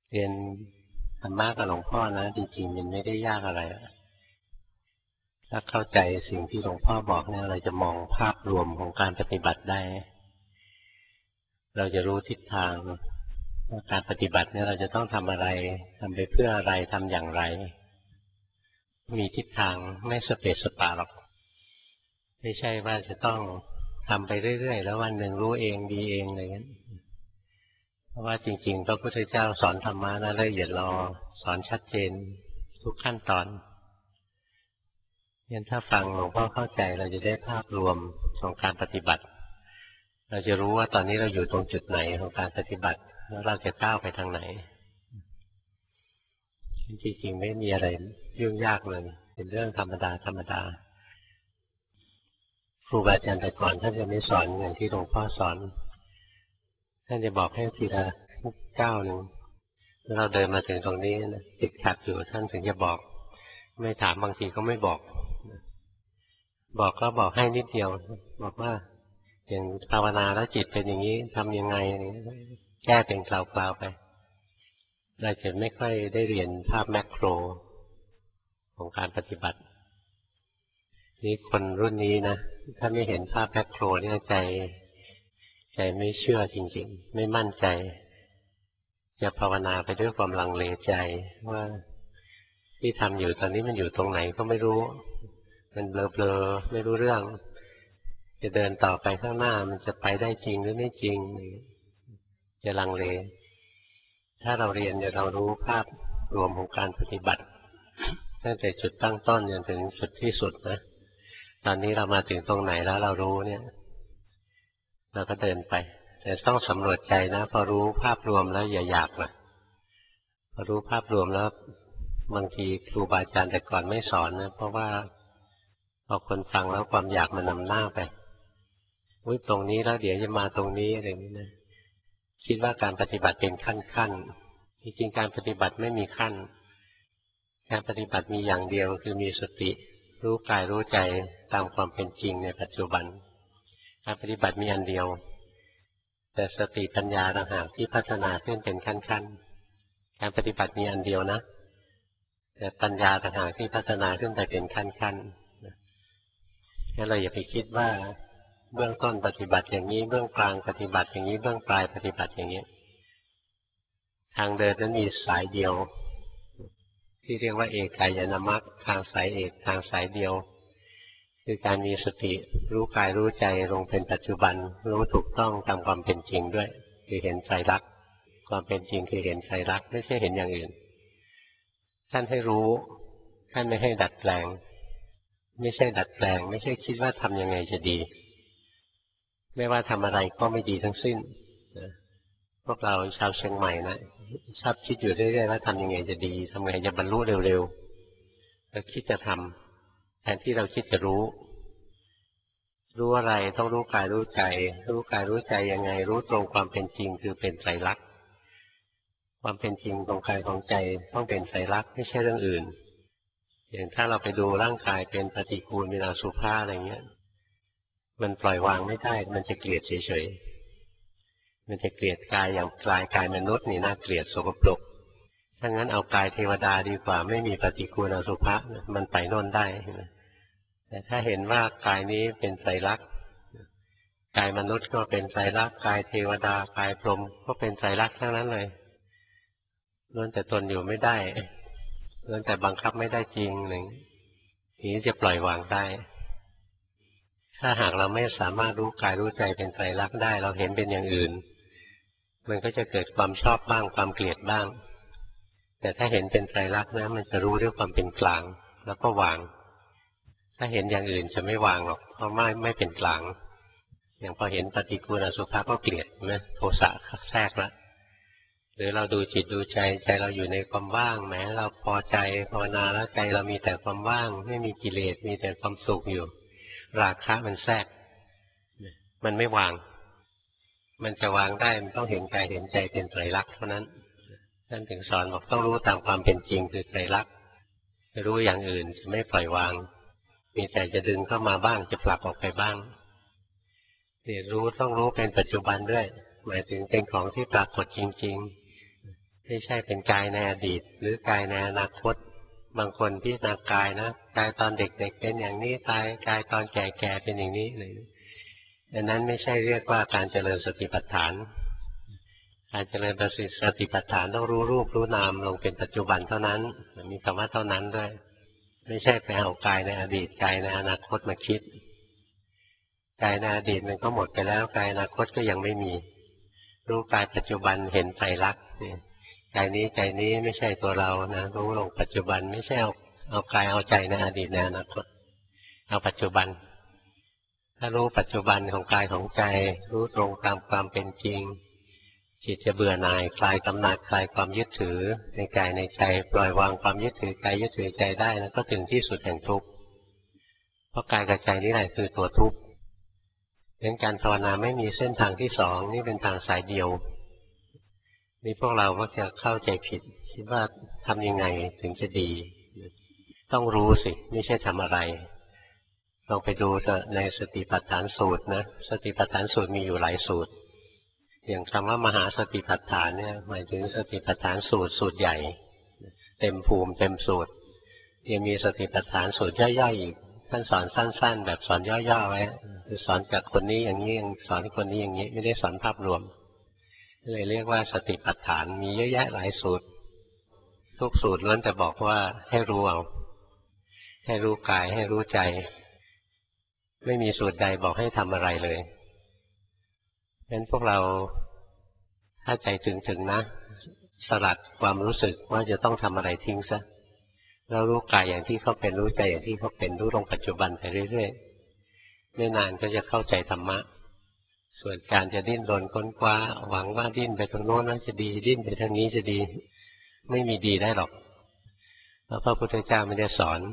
เรียนธรรมะกับหลวงพ่อนะจริงๆมันไม่ได้ยากอะไรถ้าเข้าใจสิ่งที่หลวงพ่อบอกเนี่ยเราจะมองภาพรวมของการปฏิบัติได้เราจะรู้ทิศทางว่าการปฏิบัติเนี่ยเราจะต้องทำอะไรทำไปเพื่ออะไรทำอย่างไรมีทิศทางไม่สเปซสปาหรอกไม่ใช่ว่าจะต้องทำไปเรื่อยๆแล้ววันหนึ่งรู้เองดีเองอะไรเงี้ยเพราะว่าจริงๆพระพุทธเจ้าสอนธรรมะนะละเอียดรอสอนชัดเจนทุกขั้นตอนงั้นถ้าฟังหลวงพ่อเข้าใจเราจะได้ภาพรวมของการปฏิบัติเราจะรู้ว่าตอนนี้เราอยู่ตรงจุดไหนของการปฏิบัติแล้วเราจะก้าวไปทางไหนจริงๆไม่มีอะไรยุ่งยากเลยเป็นเรื่องธรรมดาธรรมดาครูบาอาจารย์แต่ก่อนท่านจะไม่สอนอย่างที่หลวงพ่อสอนท่านจะบอกให้ทีละก้าวหนึ่งเราเดินมาถึงตรงนี้ติดขัดอยู่ท่านถึงจะบอกไม่ถามบางทีก็ไม่บอกบอกก็บอกให้นิดเดียวบอกว่าอย่างภาวนาแล้วจิตเป็นอย่างนี้ทำยังไงแก้เป็นคราวๆไปเราจะไม่ค่อยได้เรียนภาพแมกโครของการปฏิบัตินี่คนรุ่นนี้นะถ้าไม่เห็นภาพแมกโครเนี่ยใจไม่เชื่อจริงๆไม่มั่นใจจะภาวนาไปด้วยความลังเลใจว่าที่ทำอยู่ตอนนี้มันอยู่ตรงไหนก็ไม่รู้มันเบลอๆไม่รู้เรื่องจะเดินต่อไปข้างหน้ามันจะไปได้จริงหรือไม่จริงจะลังเลถ้าเราเรียนเรารู้ภาพรวมของการปฏิบัติตั้งแต่จุดตั้งต้นจนถึงจุดที่สุดนะตอนนี้เรามาถึงตรงไหนแล้วเรารู้เนี่ยเราก็เดินไปแต่ต้องสำรวจใจนะพอรู้ภาพรวมแล้วอย่าอยากนะพอรู้ภาพรวมแล้วบางทีครูบาอาจารย์แต่ก่อนไม่สอนนะเพราะว่าพอคนฟังแล้วความอยากมันนำหน้าไปตรงนี้แล้วเดี๋ยวจะมาตรงนี้อะไรอย่างนี้นะคิดว่าการปฏิบัติเป็นขั้นจริงๆการปฏิบัติไม่มีขั้นการปฏิบัติมีอย่างเดียวคือมีสติรู้กายรู้ใจตามความเป็นจริงในปัจจุบันการปฏิบัติมีอันเดียวแต่สติปัญญาต่างหากที่พัฒนาขึ้นเป็นขั้นการปฏิบัติมีอันเดียวนะแต่ปัญญาต่างหากที่พัฒนาขึ้นไปเป็นขั้นงั้นเราอย่าไปคิดว่าเบื้องต้นปฏิบัติอย่างนี้เบื้องกลางปฏิบัติอย่างนี้เบื้องปลายปฏิบัติอย่างนี้ทางเดินนั้นมีสายเดียวที่เรียกว่าเอกายนามัคทางสายเอกทางสายเดียวคือการมีสติรู้กายรู้ใจลงเป็นปัจจุบันรู้ถูกต้องตามความเป็นจริงด้วยคือเห็นไตรลักษณ์ความเป็นจริงคือเห็นไตรลักษณ์ไม่ใช่เห็นอย่างอื่นท่านให้รู้ท่านไม่ให้ดัดแปลงไม่ใช่ดัดแปลงไม่ใช่คิดว่าทำยังไงจะดีไม่ว่าทำอะไรก็ไม่ดีทั้งสิ้นพวกเราชาวเชียงใหม่นะชอบคิดอยู่เรื่อยๆว่าทำยังไงจะดีทำไงจะบรรลุเร็วๆแล้วคิดจะทำแทนที่เราคิดจะรู้อะไรต้องรู้กายรู้ใจรู้กายรู้ใจยังไงรู้ตรงความเป็นจริงคือเป็นไตรลักษณ์ความเป็นจริงตรงกายของใจต้องเป็นไตรลักษณ์ไม่ใช่เรื่องอื่นอย่างถ้าเราไปดูร่างกายเป็นปฏิกูลเป็นอสุภะอะไรเงี้ยมันปล่อยวางไม่ได้มันจะเกลียดเฉยๆมันจะเกลียดกายอย่างกายมนุษย์นี่น่าเกลียดสกปรกถ้างั้นเอากายเทวดาดีกว่าไม่มีปฏิกูลอสุภะมันไปโน่นได้แต่ถ้าเห็นว่ากายนี้เป็นไตรลักษณ์กายมนุษย์ก็เป็นไตรลักษณ์กายเทวดากายพรหมก็เป็นไตรลักษณ์ทั้งนั้นเลยล้วนแต่ตนอยู่ไม่ได้ล้วนแต่บังคับไม่ได้จริงหนึ่งนี้จะปล่อยวางได้ถ้าหากเราไม่สามารถรู้กายรู้ใจเป็นไตรลักษณ์ได้เราเห็นเป็นอย่างอื่นมันก็จะเกิดความชอบบ้างความเกลียดบ้างแต่ถ้าเห็นเป็นไตรลักษณ์นะมันจะรู้ด้วยความเป็นกลางแล้วก็วางถ้าเห็นอย่างอื่นจะไม่วางหรอกเพราะไม่เป็นกลางอย่างพอเห็นปฏิกูลอสุภะก็เกลียดนะโทสะแทรกแล้วหรือเราดูจิตดูใจเราอยู่ในความว่างแม้เราพอใจภาวนาแล้วใจเรามีแต่ความว่างไม่มีกิเลสมีแต่ความสุขอยู่ราคะมันแทรกมันไม่วางมันจะวางได้มันต้องเห็นกายเห็นใจเป็นไตรลักษณ์เท่านั้นท่านถึงสอนบอกต้องรู้ตามความเป็นจริงคือไตรลักษณ์รู้อย่างอื่นจะไม่ปล่อยวางมีแต่จะดึงเข้ามาบ้างจะผลักออกไปบ้างนี่รู้ต้องรู้เป็นปัจจุบันด้วยหมายถึงเป็นของที่ปรากฏจริงๆไม่ใช่เป็นกายในอดีตหรือกายในอนาคตบางคนพิจารณากายนะกายตอนเด็กๆเป็นอย่างนี้กายตอนแก่ๆเป็นอย่างนี้เลยดังนั้นไม่ใช่เรียกว่าการเจริญสติปัฏฐานการเจริญสติปัฏฐานต้องรู้รูปรู้นามลงเป็นปัจจุบันเท่านั้นมีคำว่าเท่านั้นด้วยไม่ใช่ไปเอากายในอดีตกายในอนาคตมาคิดกายในอดีตมันก็หมดไปแล้วกายอนาคตก็ยังไม่มีรู้กายปัจจุบันเห็นไตรลักษณ์กายนี้ใจนี้ไม่ใช่ตัวเรานะรู้ลงปัจจุบันไม่ใช่เอากายเอาใจในอดีตในอนาคตเอาปัจจุบันถ้ารู้ปัจจุบันของกายของใจรู้ตรงตามความเป็นจริงจิตจะเบื่อหน่ายคลายกำหนัดคลายความยึดถือในกายในใจปล่อยวางความยึดถือกายยึดถือใจได้แล้วก็ถึงที่สุดแห่งทุกข์เพราะกายกับใจนี่แหละคือตัวทุกข์ดังนั้นการภาวนาไม่มีเส้นทางที่สองนี่เป็นทางสายเดียวนี่พวกเรามักจะเข้าใจผิดคิดว่าทำยังไงถึงจะดีต้องรู้สิไม่ใช่ทำอะไรลองไปดูในสติปัฏฐานสูตรนะสติปัฏฐานสูตรมีอยู่หลายสูตรอย่างคำว่ามหาสติปัฏฐานเนี่ยหมายถึงสติปัฏฐานสูตรใหญ่เต็มภูมิเต็มสูตรยังมีสติปัฏฐานสูตรย่อยๆอีกท่านสอนสั้นๆแบบสอนย่อๆไว้คือสอนจากคนนี้อย่างนี้สอนคนนี้อย่างนี้ไม่ได้สอนภาพรวมเลยเรียกว่าสติปัฏฐานมีเยอะแยะหลายสูตรทุกสูตรล้วนแต่บอกว่าให้รู้เอาให้รู้กายให้รู้ใจไม่มีสูตรใดบอกให้ทำอะไรเลยเพราะฉะนั้นพวกเราถ้าใจถึงนะสลัดความรู้สึกว่าจะต้องทำอะไรทิ้งซะแล้วรู้กายอย่างที่เขาเป็นรู้ใจอย่างที่เขาเป็นรู้ลงปัจจุบันไปเรื่อยๆไม่นานก็จะเข้าใจธรรมะส่วนการจะดิ้นรนค้นคว้าหวังว่าดิ้นไปตรงโน้นจะดีดิ้นไปทางนี้จะดีไม่มีดีได้หรอกเพราะพระพุทธเจ้าไม่ได้สอน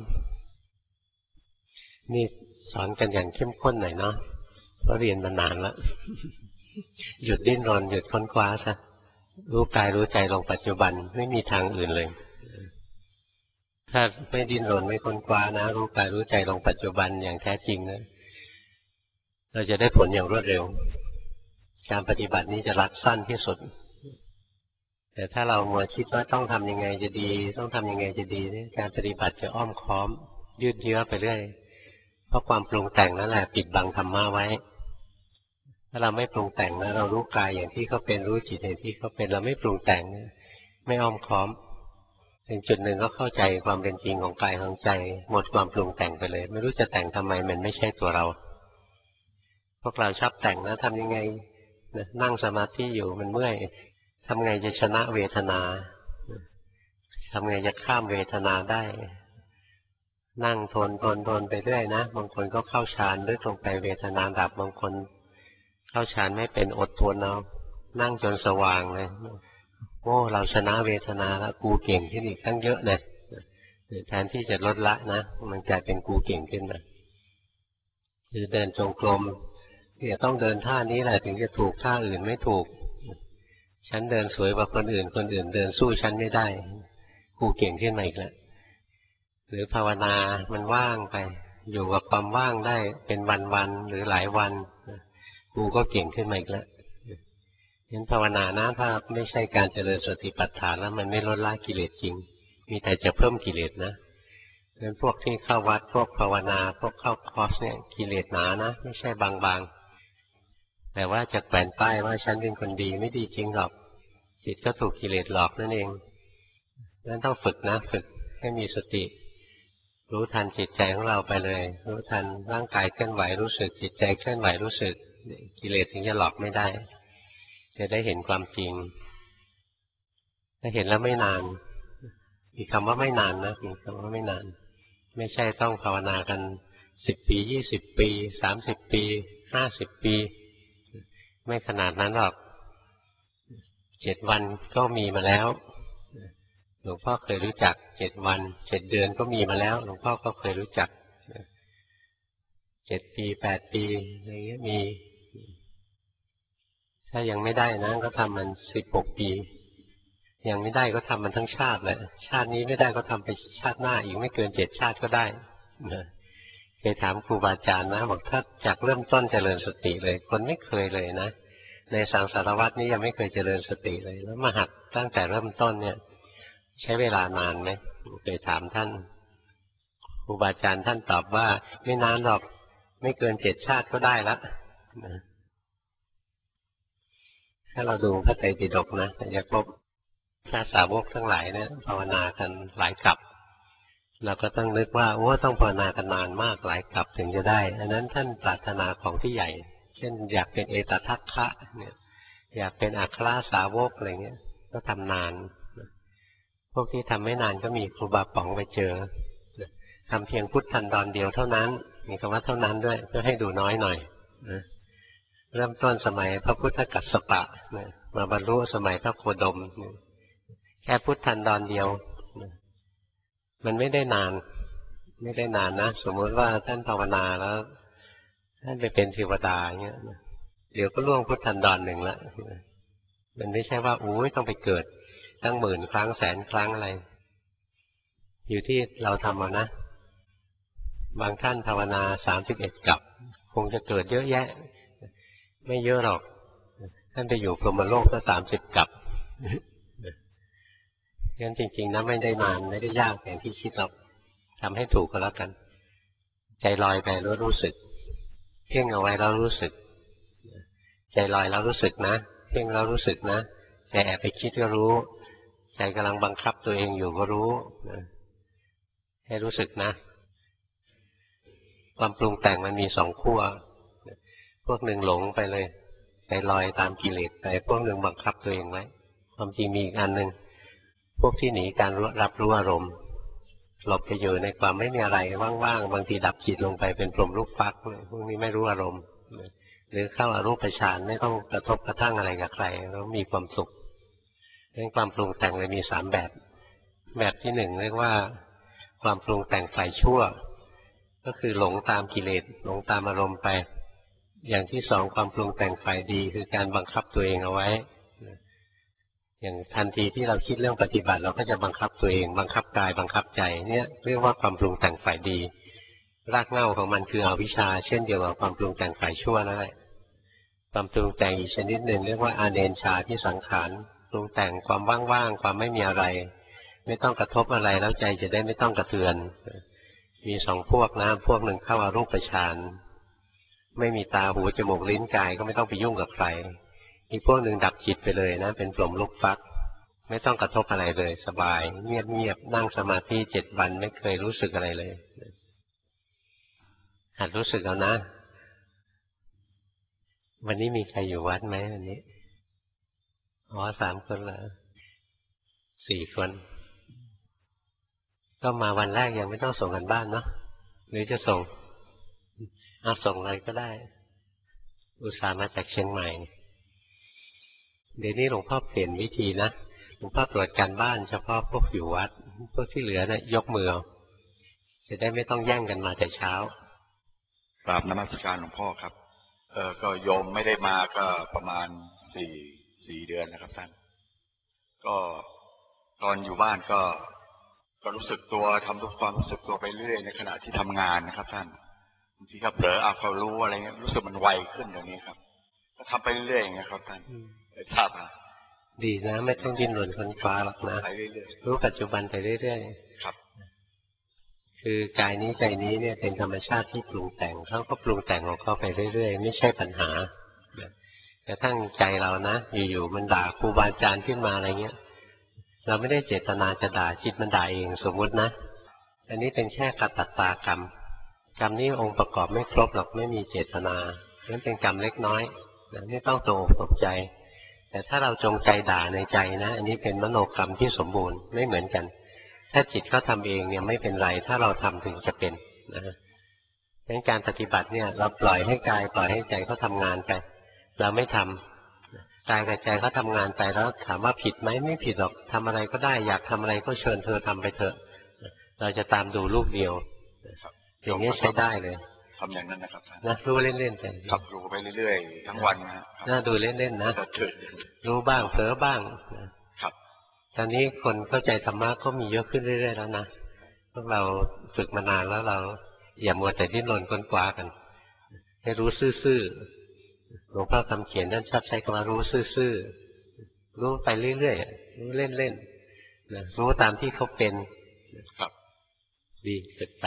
นี่สอนกันอย่างเข้มข้นหน่อยเนาะเพราะเรียนมานานแล้วหยุดดิ้นรนหยุดค้นคว้าซะรู้กายรู้ใจลงปัจจุบันไม่มีทางอื่นเลยถ้าไม่ดิ้นรนไม่ค้นคว้านะรู้กายรู้ใจลงปัจจุบันอย่างแท้จริงนะเราจะได้ผลอย่างรวดเร็วการปฏิบัตินี้จะรัดสั้นที่สุดแต่ถ้าเรามัวคิดว่าต้องทำยังไงจะดีต้องทำยังไงจะดีการปฏิบัติจะอ้อมค้อมยืดเยื้อไปเรื่อยเพราะความปรุงแต่งนั่นแหละปิดบังธรรมะไว้ถ้าเราไม่ปรุงแต่งนะเรารู้กายอย่างที่เขาเป็นรู้จิตอย่างที่เขาเป็นเราไม่ปรุงแต่งไม่อ้อมค้อมถึงจุดหนึ่งก็เข้าใจความเป็นจริงของกายของใจหมดความปรุงแต่งไปเลยไม่รู้จะแต่งทำไมมันไม่ใช่ตัวเราพวกเราชอบแต่งนะทำยังไงนั่งสมาธิอยู่มันเมื่อยทำไงจะชนะเวทนาทำไงจะข้ามเวทนาได้นั่งทนไปเรื่อยนะบางคนก็เข้าฌานลึกลงไปเวทนาดับบางคนเข้าฌานไม่เป็นอดทนเอานั่งจนสว่างเลยโอ้เราชนะเวทนาแล้วกูเก่งขึ้นอีกตั้งเยอะเลยแทนที่จะลดละนะมันกลายเป็นกูเก่งขึ้นมาหรือเดินจงกรมเนี่ยต้องเดินท่านี้แหละถึงจะถูกท่าอื่นไม่ถูกฉันเดินสวยกว่าคนอื่นเดินสู้ฉันไม่ได้กูเก่งขึ้นมาอีกแล้วหรือภาวนามันว่างไปอยู่กับความว่างได้เป็นวันๆหรือหลายวันกูก็เก่งขึ้นมาอีกแล้วงั้นภาวนานะถ้าไม่ใช่การเจริญสติปัฏฐานแล้วมันไม่ลดละกิเลสจริงมีแต่จะเพิ่มกิเลสนะงั้นพวกที่เข้าวัดพวกภาวนาพวกเข้าคอร์สเนี่ยกิเลสหนานะไม่ใช่บางๆแต่ว่าจะแขวนป้ายว่าฉันเป็นคนดีไม่ดีจริงหรอกจิตก็ถูกกิเลสหลอกนั่นเองงั้นต้องฝึกนะฝึกให้มีสติรู้ทันจิตใจของเราไปเลยรู้ทันร่างกายเคลื่อนไหวรู้สึกจิตใจเคลื่อนไหวรู้สึกกิเลสถึงจะหลอกไม่ได้จะได้เห็นความจริงถ้าเห็นแล้วไม่นานมีคำว่าไม่นานนะมีคำว่าไม่นานไม่ใช่ต้องภาวนากัน10 ปี20 ปี30 ปี50 ปีไม่ขนาดนั้นหรอก7 วันก็มีมาแล้วหลวงพ่อเคยรู้จัก7 วัน7 เดือนก็มีมาแล้วหลวงพ่อก็เคยรู้จัก7 ปี8 ปีอะไรเงี้ยมีถ้ายังไม่ได้นะก็ทำมัน16 ปียังไม่ได้ก็ทำมันทั้งชาติเลยชาตินี้ไม่ได้ก็ทำไปชาติหน้าอีกไม่เกิน7 ชาติก็ได้เคยถามครูบาอาจารย์นะบอกถ้าจากเริ่มต้นเจริญสติเลยคนไม่เคยเลยนะในสังสารวัฏนี้ยังไม่เคยเจริญสติเลยแล้วมาหัดตั้งแต่เริ่มต้นเนี่ยใช้เวลานานไหมเคยถามท่านครูบาอาจารย์ท่านตอบว่าไม่นานหรอกไม่เกิน7 ชาติก็ได้ละถ้าเราดูพระไตรปิฎกนะจะพบพระสาวกทั้งหลายเนี่ยภาวนากันหลายกลับเราก็ต้องนึกว่าโอ้ต้องภาวนากันนานมากหลายกลับถึงจะได้อันนั้นท่านปรารถนาของที่ใหญ่เช่นอยากเป็นเอตทัคคะเนี่ยอยากเป็นอัครสาวกอะไรเงี้ยก็ทำนานพวกที่ทำไม่นานก็มีครูบาป๋องไปเจอทำเพียงพุทธันดรเดียวเท่านั้นมีคำว่าเท่านั้นด้วยเพื่อให้ดูน้อยหน่อยนะเริ่มต้นสมัยพระพุทธกัสสปะนะมาบรรลุสมัยพระโคดมแค่พุทธันดรเดียวนะมันไม่ได้นานนะสมมติว่าท่านภาวนาแล้วท่านไปเป็นเทวดาเงี้ยเดี๋ยวก็ล่วงพุทธันดรหนึ่งละมันไม่ใช่ว่าโอ้ยต้องไปเกิดตั้ง10,000 ครั้ง100,000 ครั้งอะไรอยู่ที่เราทำเอานะบางท่านภาวนา31 กับคงจะเกิดเยอะแยะไม่เยอะหรอกท่านไปอยู่พรหมโลกก็30 กับงั้นจริงๆนะไม่ได้นานไม่ได้ยากอย่างที่คิดหรอกทำให้ถูกก็แล้วกันใจลอยไปแล้วรู้สึกเพ่งเอาไว้แล้วรู้สึกใจลอยแล้วรู้สึกนะเพ่งแล้วรู้สึกนะใจแอบไปคิดก็รู้ใจกำลังบังคับตัวเองอยู่ก็รู้ให้รู้สึกนะความปรุงแต่งมันมี2 ขั้วพวกหนึ่งหลงไปเลยใจลอยตามกิเลสไปพวกหนึ่งบังคับตัวเองไว้ความจริงมีอีกอันหนึ่งพวกที่หนีการรับรู้อารมณ์หลบไปอยู่ในความไม่มีอะไรว่างๆบางทีดับจิตลงไปเป็นพรหมลูกฟักพวกนี้ไม่รู้อารมณ์หรือเข้าอรูปฌานไม่ต้องกระทบกระทั่งอะไรกับใครแล้วมีความสุขเรื่องความปรุงแต่งเลยมี3 แบบแบบที่1เรียกว่าความปรุงแต่งฝ่ายชั่วก็คือหลงตามกิเลสหลงตามอารมณ์ไปอย่างที่2ความปรุงแต่งฝ่ายดีคือการบังคับตัวเองเอาไว้อย่างทันทีที่เราคิดเรื่องปฏิบัติเราก็จะบังคับตัวเองบังคับกายบังคับใจเนี่ยเรียกว่าความปรุงแต่งฝ่ายดีรากเหง้าของมันคืออวิชชาเช่นเดียวกับความปรุงแต่งฝ่ายชั่วนั่นแหละความปรุงแต่งอีกชนิดหนึ่งเรียกว่าอาเนนชาที่สังขารปรุงแต่งความว่างๆความไม่มีอะไรไม่ต้องกระทบอะไรแล้วใจจะได้ไม่ต้องกระเทือนมี2 พวกนะพวกหนึ่งเข้าอรูปฌานไม่มีตาหูจมูกลิ้นกายก็ไม่ต้องไปยุ่งกับใครอีกพวกหนึ่งดับจิตไปเลยนะเป็นพรหมลูกฟักไม่ต้องกระทบอะไรเลยสบายเงียบๆนั่งสมาธิ7 วันไม่เคยรู้สึกอะไรเลยหัดรู้สึกเอานะวันนี้มีใครอยู่วัดไหมวันนี้3 คนเหรอ4 คนก็มาวันแรกยังไม่ต้องส่งกันบ้านเนาะหรือจะส่งส่งอะไรก็ได้อุตส่าห์มาจากเชียงใหม่เดี๋ยวนี้หลวงพ่อเปลี่ยนวิธีนะหลวงพ่อตรวจการบ้านเฉพาะพวกอยู่วัดพวกที่เหลือนะยกมือจะได้ไม่ต้องแย่งกันมาแต่เช้ากราบนมัสการหลวงพ่อครับก็โยมไม่ได้มาก็ประมาณ4 เดือนนะครับท่านก็ตอนอยู่บ้านก็รู้สึกตัวทำทุกความรู้สึกตัวไปเรื่อยในขณะที่ทำงานนะครับท่านบางทีก็เผลอเขารู้อะไรเงี้ยรู้สึกมันไวขึ้นอย่างนี้ครับก็ทำไปเรื่อยอย่างเงี้ยครับท่านทราบดีนะไม่ต้องดิ้นรนค้นคว้าหรอกนะรู้ปัจจุบันไปเรื่อยๆครับคือกายนี้ใจนี้เนี่ยเป็นธรรมชาติที่ปรุงแต่งเขาก็ปรุงแต่งของเขาไปเรื่อยๆไม่ใช่ปัญหาแต่ตั้งใจเรานะอยู่ๆมันด่าครูบาอาจารย์ขึ้นมาอะไรเงี้ยเราไม่ได้เจตนาจะด่าจิตมันด่าเองสมมุตินะอันนี้เป็นแค่กัตตากรรมกรรมนี้องค์ประกอบไม่ครบหรอกไม่มีเจตนานั่นเป็นกรรมเล็กน้อยไม่ต้องตกอกตกใจแต่ถ้าเราจงใจด่าในใจนะอันนี้เป็นมโนกรรมที่สมบูรณ์ไม่เหมือนกันถ้าจิตเขาทำเองเนี่ยไม่เป็นไรถ้าเราทำถึงจะเป็นนะดังนั้นการปฏิบัติเนี่ยเราปล่อยให้กายปล่อยให้ใจเขาทำงานไปเราไม่ทำกายกับใจเขาทำงานไปแล้วถามว่าผิดไหมไม่ผิดหรอกทำอะไรก็ได้อยากทำอะไรก็เชิญเธอทำไปเถอะเราจะตามดูลูกเดียวอย่างนี้ใช้ได้เลยทำอย่างนั้นนะครับนะรู้เล่นๆไปครับรู้ไปเรื่อยๆทั้งวันนะน่าดูเล่นๆนะรู้บ้างเผลอบ้างครับตอนนี้คนเข้าใจธรรมะก็มีเยอะขึ้นเรื่อยๆแล้วนะพวกเราฝึกมานานแล้วเราอย่ามัวแต่ดิ้นรนค้นคว้ากันให้รู้ซื่อๆหลวงพ่อคำเขียนท่านชอบใช้คำว่ารู้ซื่อๆรู้ไปเรื่อยๆรู้เล่นๆนะรู้ตามที่เขาเป็นครับดีฝึกไป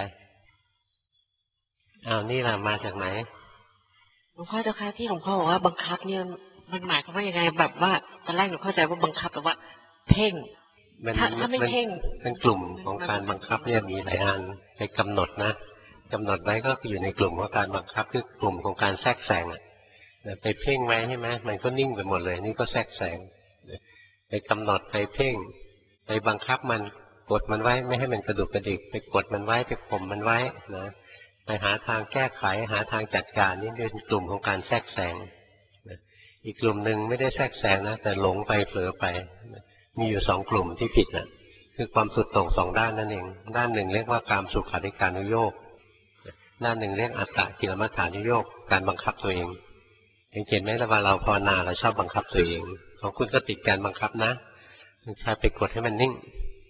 อ้าวนี่ล่ะมาจากไหนหลวงพ่อเจ้าค่ะที่หลวงพ่อบอกว่าบังคับเนี่ยมันหมายความว่ายังไงแบบว่าตอนแรกหนูเข้าใจว่าบังคับแต่ว่าเพ่งถ้าไม่เพ่งเป็นกลุ่มของการบังคับเนี่ยมีหลายอันไปกำหนดนะกำหนดไว้ก็อยู่ในกลุ่มของการบังคับคือกลุ่มของการแทรกแซงไปเพ่งไว้ใช่ไหมมันก็นิ่งไปหมดเลยนี่ก็แทรกแซงไปกำหนดไปเพ่งไปบังคับมันกดมันไว้ไม่ให้มันกระดุกกระดิกไปกดมันไว้ไปข่มมันไว้นะไปหาทางแก้ไขหาทางจัดการนี่เป็นกลุ่มของการแทรกแซงอีกกลุ่มหนึ่งไม่ได้แทรกแซงนะแต่หลงไปเผลอไปมีอยู่สองกลุ่มที่ผิดนะคือความสุดโต่งสองด้านนั่นเองด้านหนึ่งเรียกว่ากามสุขาริการุโยคด้านหนึ่งเรียกอัตตกิลมัฏฐานุโยคการบังคับตัวเองเห็นไหมว่าเราภาวนาเราชอบบังคับตัวเองของคุณก็ติดการบังคับนะใครไปกดให้มันนิ่ง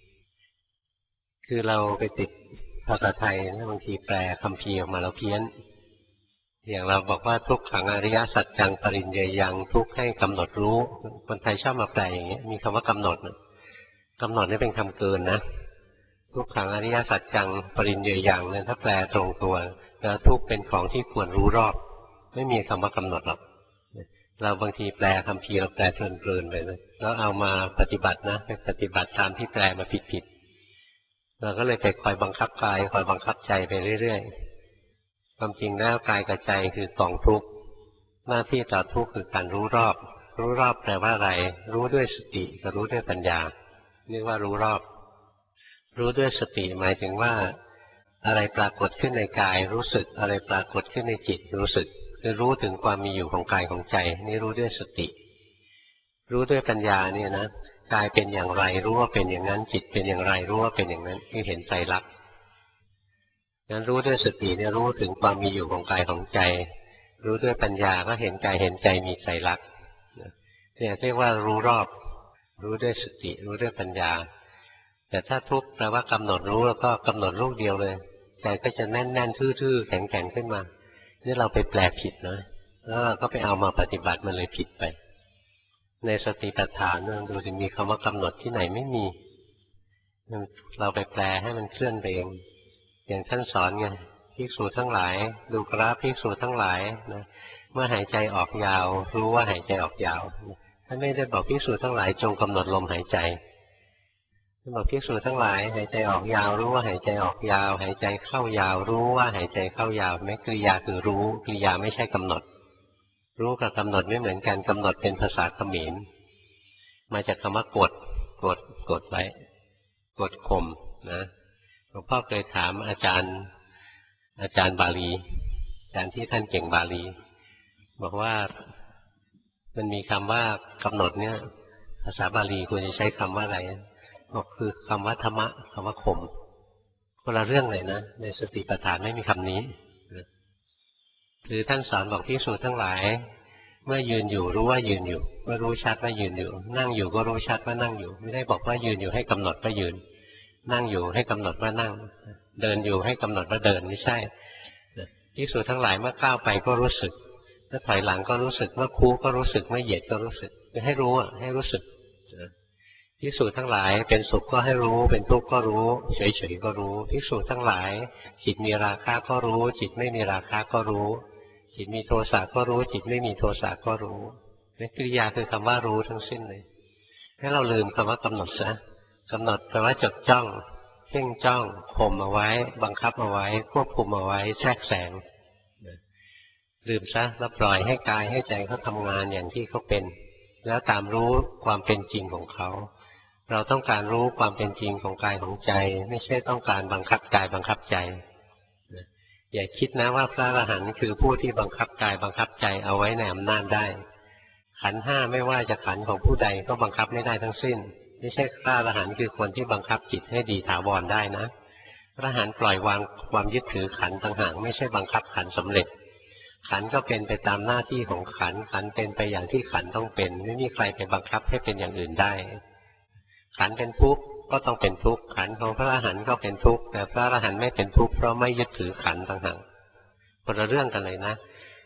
คือเราไปติดภาษาไทยบางทีแปลคำพีออกมาเราเพี้ยนอย่างเราบอกว่าทุกขังอริยสัจจังปริญเยยังทุกให้กำหนดรู้คนไทยชอบมาแปลอย่างเงี้ยมีคำว่ากำหนดกำหนดนี่เป็นคำเกินนะทุกขังอริยสัจจังปริญเยยังเนี่ยถ้าแปลตรงตัวแล้วทุกเป็นของที่ควรรู้รอบไม่มีคำว่ากำหนดหรอกเราบางทีแปลคำพีเราแปลเพลินๆไปเลยแล้วเอามาปฏิบัตินะไปปฏิบัติตามที่แปลมาผิดๆเราก็เลยไปคอยบังคับกายคอยบังคับใจไปเรื่อยๆความจริงแล้วกายกับใจคือกองทุกข์หน้าที่ต่อทุกข์คือการรู้รอบรู้รอบแปลว่าอะไรรู้ด้วยสติกับรู้ด้วยปัญญาเรียกว่ารู้รอบรู้ด้วยสติหมายถึงว่าอะไรปรากฏขึ้นในกายรู้สึกอะไรปรากฏขึ้นในจิตรู้สึกคือรู้ถึงความมีอยู่ของกายของใจนี่รู้ด้วยสติรู้ด้วยปัญญาเนี่ยนะกายเป็นอย่างไรรู้ว่าเป็นอย่างนั้นจิตเป็นอย่างไรรู้ว่าเป็นอย่างนั้นให้เห็นไตรลักษณ์นั้นรู้ด้วยสติเนี่ยรู้ถึงความมีอยู่ของกายของใจรู้ด้วยปัญญาก็เห็นกายเห็นใจมีไตรลักษณ์เนี่ยเรียกว่ารู้รอบรู้ด้วยสติรู้ด้วยปัญญาแต่ถ้าทุกข์แปลว่ากำหนดรู้แล้วก็กำหนดลูกเดียวเลยใจก็จะแน่นๆทื่อๆแข็งๆขึ้นมานี่เราไปแปลผิดนะแล้วเราก็ไปเอามาปฏิบัติมันเลยผิดไปในสติปัฏฐานดูจะมีคำว่ากำหนดที่ไหนไม่มีเราไปแปลให้มันเคลื่อนไปเองอย่างท่านสอนไงภิกษุทั้งหลายดูกราฟภิกษุทั้งหลายนะเมื่อหายใจออกยาวรู้ว่าหายใจออกยาวท่านไม่ได้บอกภิกษุทั้งหลายจงกำหนดลมหายใจท่านบอกภิกษุทั้งหลายหายใจออกยาวรู้ว่าหายใจออกยาวหายใจเข้ายาวรู้ว่าหายใจเข้ายาวแม้กริยาคือรู้กริยาไม่ใช่กำหนดรู้กับกำหนดไม่เหมือนกันกำหนดเป็นภาษาเขมรมาจากคำว่ากดไว้กดข่มนะหลวงพ่อเคยถามอาจารย์บาลีอาจารย์ที่ท่านเก่งบาลีบอกว่ามันมีคำว่ากำหนดเนี่ยภาษาบาลีควรจะใช้คำว่าอะไรบอกคือคำว่าธรรมะคำว่าข่มคนละเรื่องเลยนะในสติปัฏฐานไม่มีคำนี้หรือท่านสอนบอกภิกษุทั้งหลายเมื่อยืนอยู่รู้ว่ายืนอยู่เมื่อรู้ชัดว่ายืนอยู่นั่งอยู่ก็รู้ชัดว่านั่งอยู่ไม่ได้บอกว่ายืนอยู่ให้กำหนดว่ายืนนั่งอยู่ให้กำหนดว่านั่งเดินอยู่ให้กำหนดว่าเดินไม่ใช่ภิกษุทั้งหลายเมื่อก้าวไปก็รู้สึกเมื่อถอยหลังก็รู้สึกเมื่อคู่ก็รู้สึกเมื่อเหยียดก็รู้สึกให้รู้ให้รู้สึกภิกษุทั้งหลายเป็นสุขก็ให้รู้เป็นทุกข์ก็รู้เฉยๆก็รู้ภิกษุทั้งหลายจิตมีราคะก็รู้จิตไม่มีราคะก็รู้จิตมีโทสะก็รู้จิตไม่มีโทสะก็รู้นี่กริยาคือคำว่ารู้ทั้งสิ้นเลยให้เราลืมคำว่ากำหนดซะกำหนดแปลว่าจดจ้องเพ่งจ้องข่มเอาไว้บังคับเอาไว้ควบคุมเอาไว้แทรกแซงลืมซะแล้วปล่อยให้กายให้ใจเขาทำงานอย่างที่เขาเป็นแล้วตามรู้ความเป็นจริงของเขาเราต้องการรู้ความเป็นจริงของกายของใจไม่ใช่ต้องการบังคับกายบังคับใจอย่าคิดนะว่าพระอรหันต์คือผู้ที่บังคับกายบังคับใจเอาไว้ในอำนาจได้ขันธ์ห้าไม่ว่าจะขันธ์ของผู้ใดก็บังคับไม่ได้ทั้งสิ้นไม่ใช่พระอรหันต์คือคนที่บังคับจิตให้ดีถาวรได้นะพระอรหันต์ปล่อยวางความยึดถือขันธ์ต่างหากไม่ใช่บังคับขันธ์สำเร็จขันธ์ก็เป็นไปตามหน้าที่ของขันธ์ขันธ์เป็นไปอย่างที่ขันธ์ต้องเป็นไม่มีใครไปบังคับให้เป็นอย่างอื่นได้ขันธ์เป็นทุกข์ก็ต้องเป็นทุกข์ขันธ์ของพระอรหันต์ก็เป็นทุกข์แต่พระอรหันต์ไม่เป็นทุกข์เพราะไม่ยึดถือขันธ์ต่างหากคนละเรื่องกันเลยนะ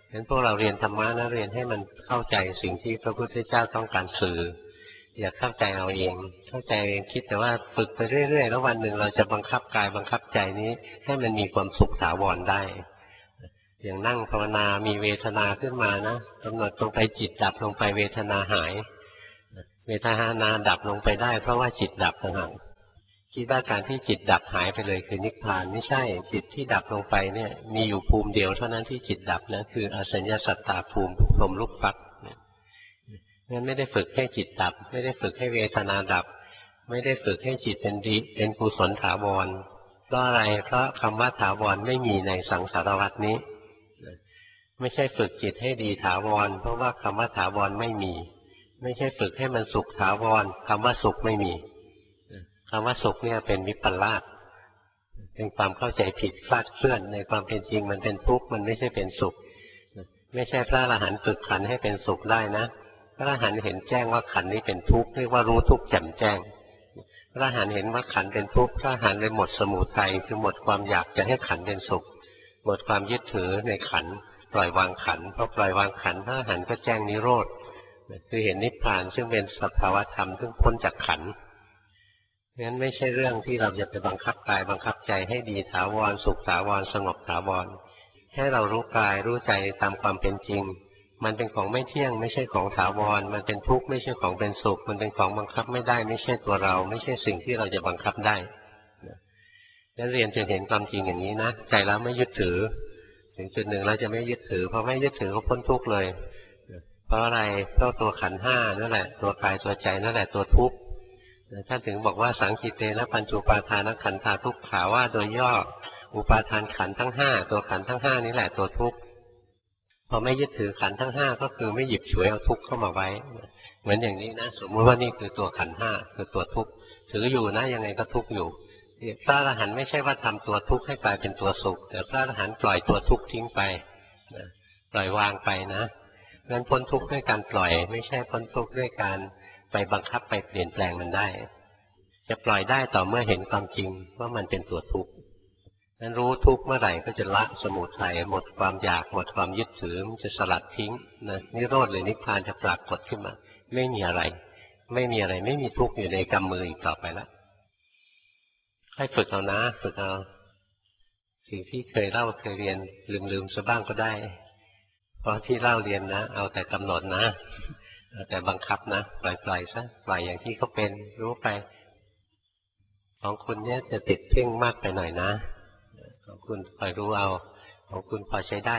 ฉะนั้นพวกเราเรียนธรรมะนะเรียนให้มันเข้าใจสิ่งที่พระพุทธเจ้าต้องการสื่ออย่าเข้าใจเอาเองเข้าใจเองคิดแต่ว่าฝึกไปเรื่อยๆแล้ววันหนึ่งเราจะบังคับกายบังคับใจนี้ให้มันมีความสุขถาวรได้อย่างนั่งภาวนามีเวทนาขึ้นมานะกำหนดลงไปจิตดับลงไปเวทนาหายเวทนาดับลงไปได้เพราะว่าจิตดับต่างหากคิดว่าการที่จิตดับหายไปเลยคือนิพพานไม่ใช่จิตที่ดับลงไปเนี่ยมีอยู่ภูมิเดียวเท่านั้นที่จิตดับนะคืออสัญญาสัตตาภูมิพรหมลูกฟักงั้นไม่ได้ฝึกให้จิตดับไม่ได้ฝึกให้เวทนาดับไม่ได้ฝึกให้จิตเป็นดีเป็นกุศลถาวรเพราะอะไรเพราะคำว่าถาวรไม่มีในสังสารวัฏนี้ไม่ใช่ฝึกจิตให้ดีถาวรเพราะว่าคำว่าถาวรไม่มีไม่ใช่ฝึกให้มันสุขถาวรคำว่าสุขไม่มีคำว่าสุขเนี่ยเป็นวิปลาสเป็นความเข้าใจผิดคลาดเคลื่อนในความเป็นจริงมันเป็นทุกข์มันไม่ใช่เป็นสุขไม่ใช่พระอรหันต์ฝึกขันธ์ให้เป็นสุขได้นะพระอรหันต์เห็นแจ้งว่าขันธ์นี้เป็นทุกข์เรียกว่ารู้ทุกข์แจ่มแจ้งพระอรหันต์เห็นว่าขันธ์เป็นทุกข์พระอรหันต์เลยหมดสมุทัยคือหมดความอยากจะให้ขันธ์เป็นสุขหมดความยึดถือในขันธ์ปล่อยวางขันธ์พอปล่อยวางขันธ์พระอรหันต์ก็แจ้งนิโรธคือเห็นนิพพานซึ่งเป็นสภาวธรรมซึ่งพ้นจากขันธ์งั้นไม่ใช่เรื่องที่เราจะไปบังคับกายบังคับใจให้ดีถาวรสุขถาวรสงบถาวรให้เรารู้กายรู้ใจตามความเป็นจริงมันเป็นของไม่เที่ยงไม่ใช่ของถาวรมันเป็นทุกข์ไม่ใช่ของเป็นสุขมันเป็นของบังคับไม่ได้ไม่ใช่ตัวเราไม่ใช่สิ่งที่เราจะบังคับได้งั้นเรียนจะเห็นความจริงอย่างนี้นะใจเราไม่ยึดถือถึงจุดหนึ่งเราจะไม่ยึดถือพอไม่ยึดถือก็พ้นทุกข์เลยเพราะอะไรเพราะตัวขันธ์ห้านั่นแหละตัวกายตัวใจนั่นแหละตัวทุกข์ท่านถึงบอกว่าสังกิเตนะปัญจุปาทานขันธาทุกขาว่าโดยย่ออุปาทานขันธ์ทั้งห้าตัวขันธ์ทั้งห้านี่แหละตัวทุกข์พอไม่ยึดถือขันธ์ทั้งห้าก็คือไม่หยิบฉวยเอาทุกข์เข้ามาไว้เหมือนอย่างนี้นะสมมติว่านี่คือตัวขันธ์ห้าคือตัวทุกข์ถืออยู่นะยังไงก็ทุกข์อยู่พระอรหันต์ไม่ใช่ว่าทำตัวทุกข์ให้กลายเป็นตัวสุขแต่พระอรหันต์ปล่อยตัวทุกข์ทิ้งไปปล่อยวางไปนะงั้นพ้นทุกข์ด้วยการปล่อยไม่ใช่พ้นทุกข์ด้วยการไปบังคับไปเปลี่ยนแปลงมันได้จะปล่อยได้ต่อเมื่อเห็นความจริงว่ามันเป็นตัวทุกข์นั้นรู้ทุกข์เมื่อไหร่ก็จะละสมุทัยหมดความอยากหมดความยึดถือมันจะสลัดทิ้งนะนิโรธหรือนิพพานจะปรากฏขึ้นมาไม่มีอะไรไม่มีทุกข์อยู่ในกำมืออีกต่อไปแล้วให้ฝึกเอานะฝึกเอาสิ่งที่เคยเล่าเคยเรียนลืมซะบ้างก็ได้เพราะที่เล่าเรียนนะเอาแต่กำหนดนะเอาแต่บังคับนะปล่อยซะปล่อยอย่างที่เขาเป็นรู้ไปของคุณเนี่ยจะติดเพ่งมากไปหน่อยนะของคุณคอยรู้เอาของคุณพอใช้ได้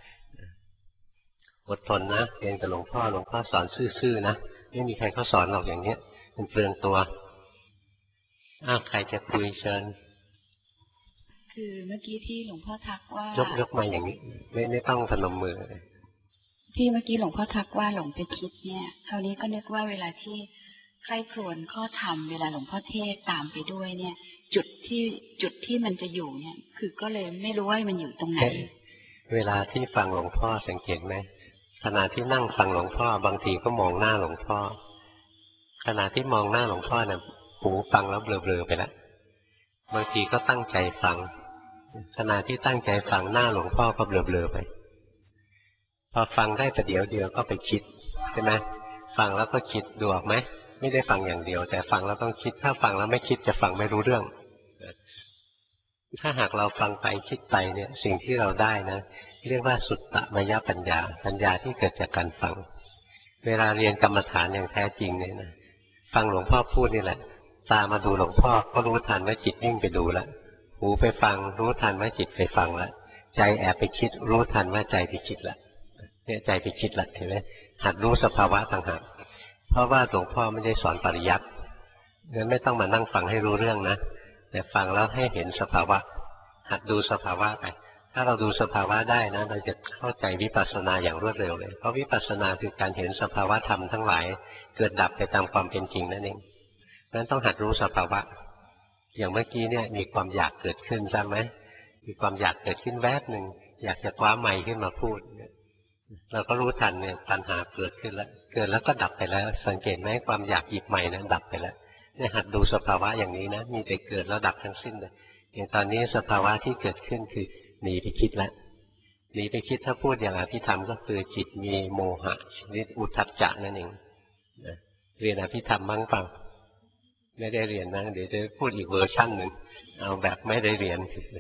อดทนนะเรียนกับหลวงพ่อสอนซื่อๆนะไม่มีใครเขาสอนหรอกอย่างเนี้ยมันเปลืองตัวใครจะคุยเชิญคือเมื่อกี้ที่หลวงพ่อทักว่ายกมาอย่างนี้ไม่ต้องพนมมือที่เมื่อกี้หลวงพ่อทักว่าหลงไปคิดเนี่ยคราวนี้ก็นึกว่าเวลาที่ใคร่ครวญข้อธรรมเวลาหลวงพ่อเทศตามไปด้วยเนี่ยจุดที่มันจะอยู่เนี่ยคือก็เลยไม่รู้ว่ามันอยู่ตรงไหนเวลาที่ฟังหลวงพ่อสังเกตไหมขณะที่นั่งฟังหลวงพ่อบางทีก็มองหน้าหลวงพ่อขณะที่มองหน้าหลวงพ่อเนี่ยหูฟังแล้วเบลอๆไปแล้วบางทีก็ตั้งใจฟังขณะที่ตั้งใจฟังหน้าหลวงพ่อก็เบลอๆไปพอฟังได้ประเดี๋ยวเดียวก็ไปคิดใช่ไหมฟังแล้วก็คิดดูออกไหมไม่ได้ฟังอย่างเดียวแต่ฟังแล้วต้องคิดถ้าฟังแล้วไม่คิดจะฟังไม่รู้เรื่องถ้าหากเราฟังไปคิดไปเนี่ยสิ่งที่เราได้นะเรียกว่าสุตตมยปัญญาที่เกิดจากการฟังเวลาเรียนกรรมฐานอย่างแท้จริงเนี่ยนะฟังหลวงพ่อพูดนี่แหละตามาดูหลวงพ่อก็รู้ทันว่าจิตนิ่งไปดูแล้วหูไปฟังรู้ทันว่าจิตไปฟังแล้วใจแอบไปคิดรู้ทันว่าใจไปคิดแล้วเนี่ยใจไปคิดละเห็นไหมหัดรู้สภาวะต่างหากเพราะว่าหลวงพ่อไม่ได้สอนปริยัติงั้นไม่ต้องมานั่งฟังให้รู้เรื่องนะแต่ฟังแล้วให้เห็นสภาวะหัดดูสภาวะไปถ้าเราดูสภาวะได้นะเราจะเข้าใจวิปัสสนาอย่างรวดเร็วเลยเพราะวิปัสสนาคือการเห็นสภาวะธรรมทั้งหลายเกิดดับไปตามความเป็นจริงนั่นเองนั้นต้องหัดรู้สภาวะอย่างเมื่อกี้เนี่ยมีความอยากเกิดขึ้นใช่ไหมมีความอยากเกิดขึ้นแวบหนึ่งอยากจะคว้าไมค์ขึ้นมาพูดเราก็รู้ทันเนี่ยตัณหาเกิดขึ้นแล้วเกิดแล้วก็ดับไปแล้วสังเกตไหมความอยากหยิบไมค์นั้นดับไปแล้วเนี่ยหัดดูสภาวะอย่างนี้นะมีแต่เกิดแล้วดับทั้งสิ้นเลยอย่างตอนนี้สภาวะที่เกิดขึ้นคือหนีไปคิดแล้วหนีไปคิดถ้าพูดอย่างอภิธรรมก็คือจิตมีโมหะชนิดอุทธัจจะนั่นเองนะเรียนอภิธรรมบ้างเปล่าไม่ได้เรียนนะเดี๋ยวจะพูดอีกเวอร์ชั่นหนึ่งเอาแบบไม่ได้เรียน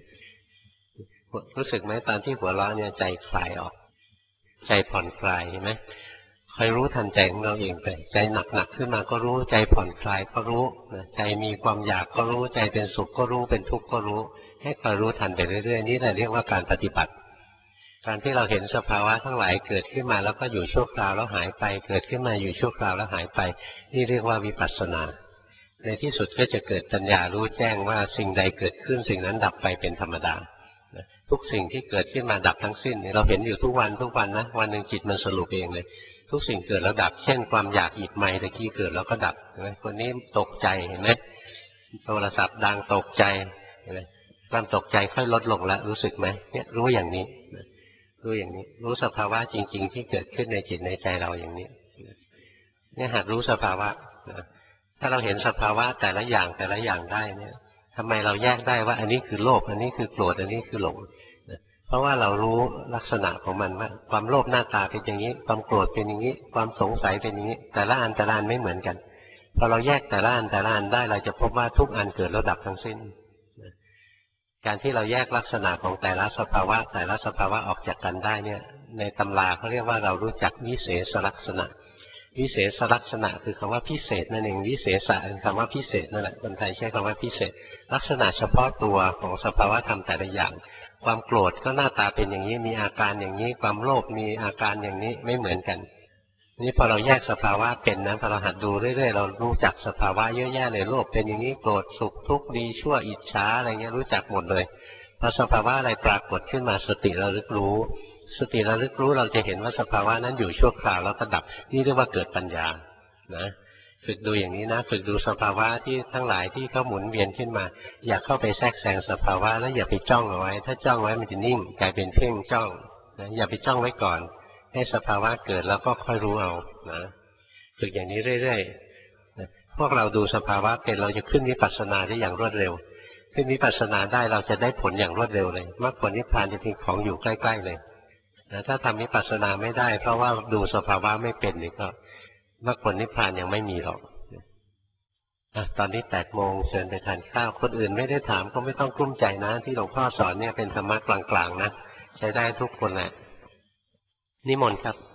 รู้สึกไหมตอนที่หัวเราะเนี่ยใจคลายออกใจผ่อนคลายเห็นไหมคอยรู้ทันใจของเราเองไปใจหนักขึ้นมาก็รู้ใจผ่อนคลายก็รู้ใจมีความอยากก็รู้ใจเป็นสุขก็รู้เป็นทุกข์ก็รู้ให้คอยรู้ทันไปเรื่อยๆนี่แหละเรียกว่าการปฏิบัติการที่เราเห็นสภาวะทั้งหลายเกิดขึ้นมาแล้วก็อยู่ชั่วคราวแล้วหายไปเกิดขึ้นมาอยู่ชั่วคราวแล้วหายไปนี่เรียกว่าวิปัสสนาในที่สุดก็จะเกิดปัญญารู้แจ้งว่าสิ่งใดเกิดขึ้นสิ่งนั้นดับไปเป็นธรรมดาทุกสิ่งที่เกิดขึ้นมาดับทั้งสิ้นเราเห็นอยู่ทุกวันนะวันหนึ่งจิตมันสรุปเองเลยทุกสิ่งเกิดแล้วดับเช่นความอยากหยิบไมค์ตะกี้เกิดแล้วก็ดับเห็นไหมคนนี้ตกใจเห็นไหมโทรศัพท์ดังตกใจเห็นไหมความตกใจค่อยลดลงแล้วรู้สึกไหมเนี่ยรู้อย่างนี้รู้อย่างนี้รู้สภาวะจริงๆที่เกิดขึ้นในจิตในใจเราอย่างนี้เนี่ยหัดรู้สภาวะถ้าเราเห็นสภาวะแต่ละอย่างได้เนี่ยทำไมเราแยกได้ว่าอันนี้คือโลภอันนี้คือโกรธอันนี้คือหลงเพราะว่าเรารู้ลักษณะของมันว่าความโลภหน้าตาเป็นอย่างนี้ความโกรธเป็นอย่างนี้ความสงสัยเป็นอย่างนี้แต่ละอันไม่เหมือนกันพอเราแยกแต่ละอันได้เราจะพบว่าทุกอันเกิดแล้วดับทั้งสิ้นการที่เราแยกลักษณะของแต่ละสภาวะออกจากกันได้เนี่ยในตำราเขาเรียกว่าเรารู้จักวิเศษลักษณะวิเศษลักษณะคือคำว่าพิเศษนั่นเองวิเศษคือคำว่าพิเศษนั่นแหละคนไทยใช้คำว่าพิเศษลักษณะเฉพาะตัวของสภาวะธรรมแต่ละอย่างความโกรธก็หน้าตาเป็นอย่างนี้มีอาการอย่างนี้ความโลภมีอาการอย่างนี้ไม่เหมือนกันนี่พอเราแยกสภาวะเป็นนะพอเราหัดดูเรื่อยๆเรารู้จักสภาวะเยอะแยะเลยโลภเป็นอย่างนี้โกรธสุขทุกข์ดีชั่วอิจฉาอะไรเงี้ยรู้จักหมดเลยพอสภาวะอะไรปรากฏขึ้นมาสติระลึกรู้เราจะเห็นว่าสภาวะนั้นอยู่ชั่วคราวแล้วก็ดับนี่เรียกว่าเกิดปัญญานะฝึกดูอย่างนี้นะฝึกดูสภาวะที่ทั้งหลายที่เขาหมุนเวียนขึ้นมาอย่าเข้าไปแทรกแซงสภาวะแล้วอย่าไปจ้องเอาไว้ถ้าจ้องไว้มันจะนิ่งกลายเป็นเพ่งจ้องนะอย่าไปจ้องไว้ก่อนให้สภาวะเกิดแล้วก็ค่อยรู้เอานะฝึกอย่างนี้เรื่อยๆพวกเราดูสภาวะเป็นเราจะขึ้นวิปัสสนาได้อย่างรวดเร็วขึ้นวิปัสสนาได้เราจะได้ผลอย่างรวดเร็วเลยมรรคผลนิพพานจะเป็นของอยู่ใกล้ๆเลยนะถ้าทำวิปัสสนาไม่ได้เพราะว่าดูสภาวะไม่เป็นนี่ก็มรรคผลนิพพานยังไม่มีหรอกตอนนี้8 โมงเชิญไปทานข้าวคนอื่นไม่ได้ถามก็ไม่ต้องกลุ้มใจนะที่หลวงพ่อสอนเนี่ยเป็นธรรมะกลางๆนะใช้ได้ทุกคนแหละนิมนต์ครับ